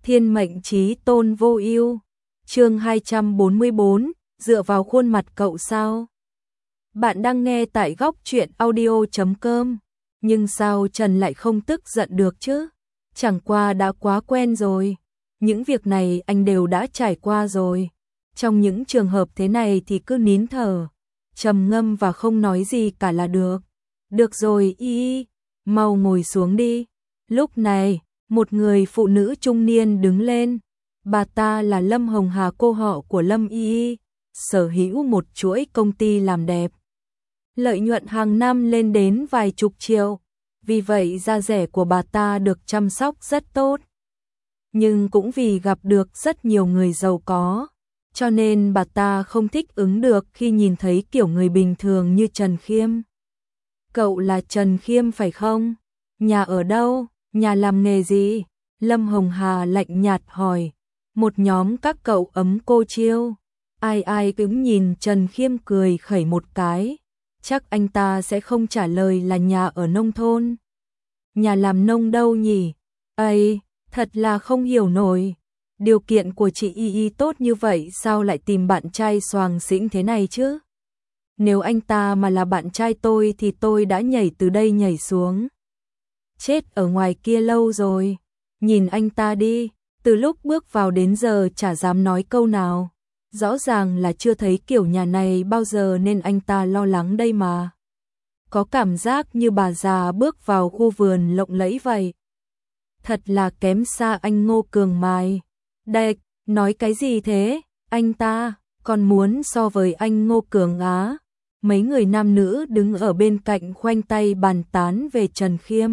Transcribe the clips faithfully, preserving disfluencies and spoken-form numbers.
Thiên mệnh chí tôn vô ưu. Chương hai trăm bốn mươi bốn, dựa vào khuôn mặt cậu sao? Bạn đang nghe tại góc truyện audio chấm com. Nhưng sao Trần lại không tức giận được chứ? Chẳng qua đã quá quen rồi. Những việc này anh đều đã trải qua rồi. Trong những trường hợp thế này thì cứ nín thở, trầm ngâm và không nói gì cả là được. Được rồi y, mau ngồi xuống đi. Lúc này, một người phụ nữ trung niên đứng lên. Bà ta là Lâm Hồng Hà, cô họ của Lâm Y, sở hữu một chuỗi công ty làm đẹp. Lợi nhuận hàng năm lên đến vài chục triệu, vì vậy da rẻ của bà ta được chăm sóc rất tốt. Nhưng cũng vì gặp được rất nhiều người giàu có, cho nên bà ta không thích ứng được khi nhìn thấy kiểu người bình thường như Trần Khiêm. Cậu là Trần Khiêm phải không? Nhà ở đâu? Nhà làm nghề gì? Lâm Hồng Hà lạnh nhạt hỏi. Một nhóm các cậu ấm cô chiêu. Ai ai cũng nhìn Trần Khiêm cười khẩy một cái. Chắc anh ta sẽ không trả lời là nhà ở nông thôn. Nhà làm nông đâu nhỉ? Ây, thật là không hiểu nổi. Điều kiện của chị Y Y tốt như vậy sao lại tìm bạn trai xoàng xĩnh thế này chứ? Nếu anh ta mà là bạn trai tôi thì tôi đã nhảy từ đây nhảy xuống. Chết ở ngoài kia lâu rồi. Nhìn anh ta đi, từ lúc bước vào đến giờ chả dám nói câu nào. Rõ ràng là chưa thấy kiểu nhà này bao giờ nên anh ta lo lắng đây mà. Có cảm giác như bà già bước vào khu vườn lộng lẫy vậy. Thật là kém xa anh Ngô Cường mài. Đệch, nói cái gì thế? Anh ta còn muốn so với anh Ngô Cường á? Mấy người nam nữ đứng ở bên cạnh khoanh tay bàn tán về Trần Khiêm.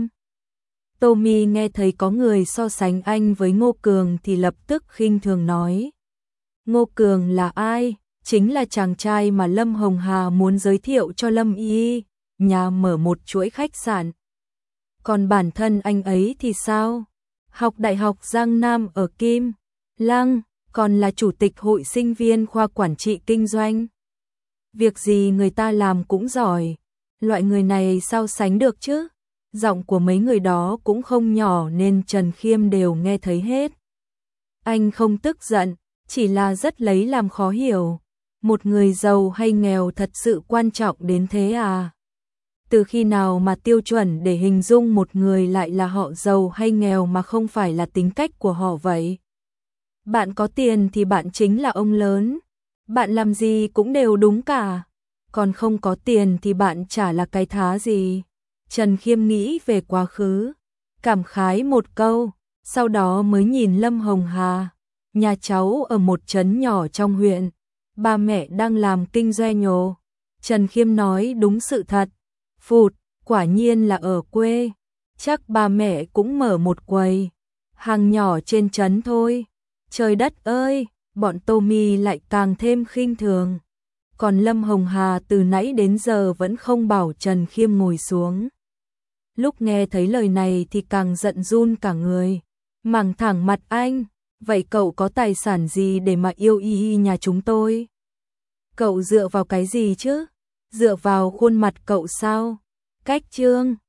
Tommy nghe thấy có người so sánh anh với Ngô Cường thì lập tức khinh thường nói. Ngô Cường là ai? Chính là chàng trai mà Lâm Hồng Hà muốn giới thiệu cho Lâm Y, nhà mở một chuỗi khách sạn. Còn bản thân anh ấy thì sao? Học Đại học Giang Nam ở Kim Lăng, còn là chủ tịch hội sinh viên khoa quản trị kinh doanh. Việc gì người ta làm cũng giỏi, loại người này sao sánh được chứ? Giọng của mấy người đó cũng không nhỏ nên Trần Khiêm đều nghe thấy hết. Anh không tức giận, chỉ là rất lấy làm khó hiểu. Một người giàu hay nghèo thật sự quan trọng đến thế à? Từ khi nào mà tiêu chuẩn để hình dung một người lại là họ giàu hay nghèo mà không phải là tính cách của họ vậy? Bạn có tiền thì bạn chính là ông lớn. Bạn làm gì cũng đều đúng cả. Còn không có tiền thì bạn chả là cái thá gì. Trần Khiêm nghĩ về quá khứ, cảm khái một câu, sau đó mới nhìn Lâm Hồng Hà. Nhà cháu ở một trấn nhỏ trong huyện, ba mẹ đang làm kinh doanh nhồ. Trần Khiêm nói đúng sự thật. Phụt, quả nhiên là ở quê. Chắc ba mẹ cũng mở một quầy hàng nhỏ trên trấn thôi. Trời đất ơi, bọn Tommy lại càng thêm khinh thường. Còn Lâm Hồng Hà từ nãy đến giờ vẫn không bảo Trần Khiêm ngồi xuống. Lúc nghe thấy lời này thì càng giận run cả người. Mẳng thẳng mặt anh, vậy cậu có tài sản gì để mà yêu Y Y nhà chúng tôi? Cậu dựa vào cái gì chứ? Dựa vào khuôn mặt cậu sao? Cách trương